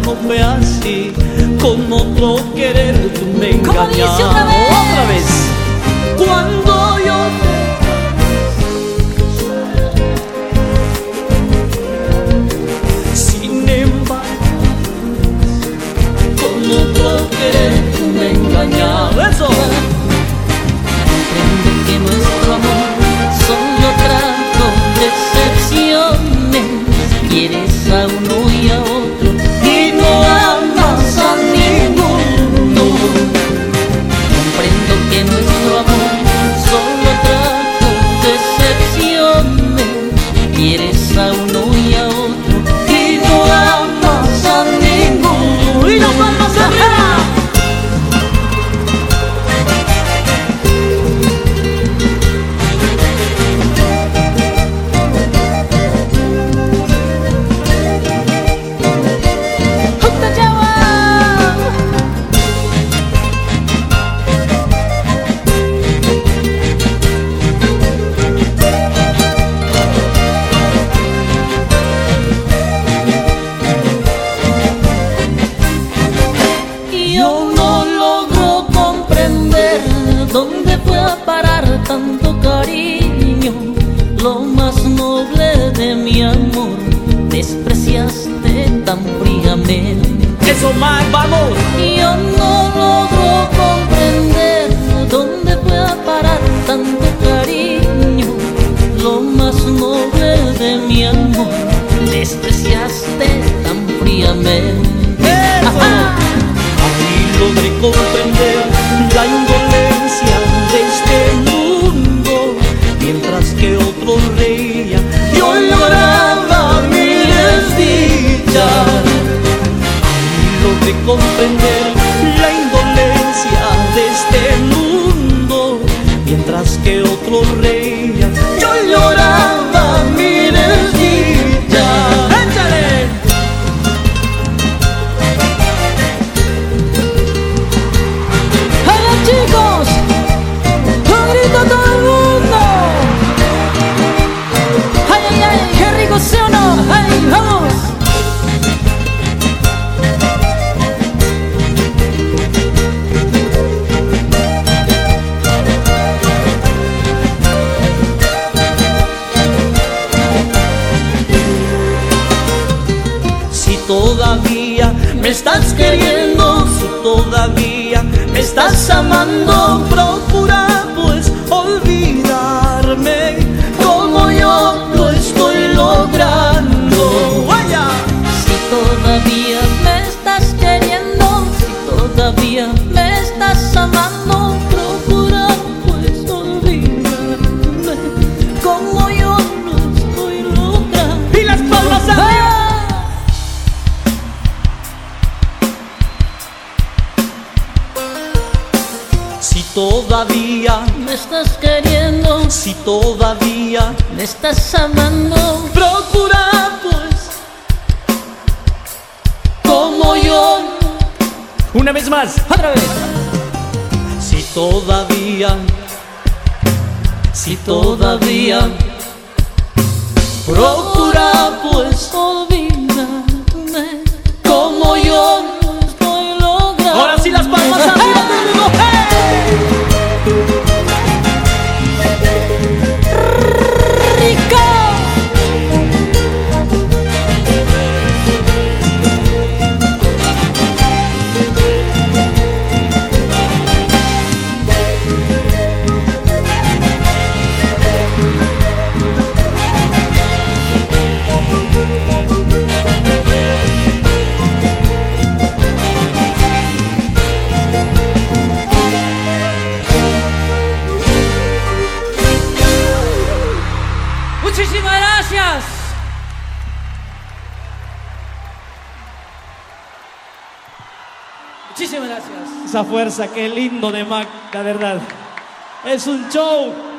no fue así. Con otro querer tú me ¿Cómo dice engañas. otra vez? Cuando yo te... Sin embargo, con otro querer tú me engañas. ¡Eso! Comprendo que nuestro amor solo trajo decepciones. Quieres a uno y a otro y no amas a ninguno. Comprendo que nuestro amor solo trajo decepciones. Quieres a uno y a otro y no amas a ninguno. ¡Y las palmas arriba! Yo no logro comprender dónde fue a parar tanto cariño, lo más noble de mi amor, despreciaste tan fríamente. ¡Eso más, vamos! Yo no logro comprender dónde fue a parar tanto cariño, lo más noble de mi amor, despreciaste tan fríamente. Ahí logré comprender la indolencia de este mundo. Mientras que otro reía, yo lloraba mi desdicha. Ahí logré comprender la indolencia de este mundo. Mientras que otro reía, yo lloraba mi desdicha. ¡Échale! ¡Hola chicos! ¡Un grito a todo el mundo! ¡Ay, ay, ay! ¡Qué rico, sí o no! ¡Ay, vamos! Si todavía me estás queriendo, si todavía me estás amando, procura pues olvidarme como yo lo estoy logrando. ¡Vaya! Si todavía me estás queriendo, si todavía me estás amando, procura pues olvidarme como yo lo estoy logrando. ¡Y las palmas arriba! Si todavía Me estás queriendo, si todavía me estás amando, procura pues como yo. Una vez más, otra vez. Si todavía procura pues olvidarme como yo. lo estoy logrando. Ahora sí las palmas arriba, todo el mundo. ¡Rico! Muchísimas gracias. Muchísimas gracias. Esa fuerza, qué lindo de Mac, la verdad. Es un show.